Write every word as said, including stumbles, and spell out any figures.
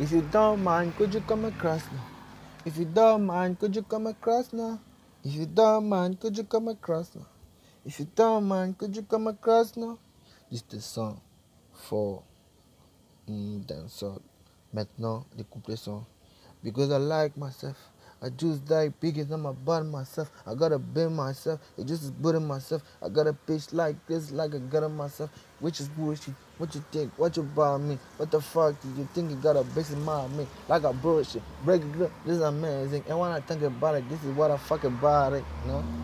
If you don't mind, could you come across now? If you don't mind, could you come across now? If you don't mind, could you come across now? If you don't mind, could you come across now? This is the song for mm, dancehall. Maintenant, les couplets sont because I like myself. I just like biggest I'm about myself. I gotta be myself. It just is good in myself. I got a bitch like this, like I got it myself. Which is bullshit. What you think? What you about me? What the fuck do you think you got a bitch in mind me? Like a bullshit. Break it up. This is amazing. And when I think about it, this is what I fuck about it. You know?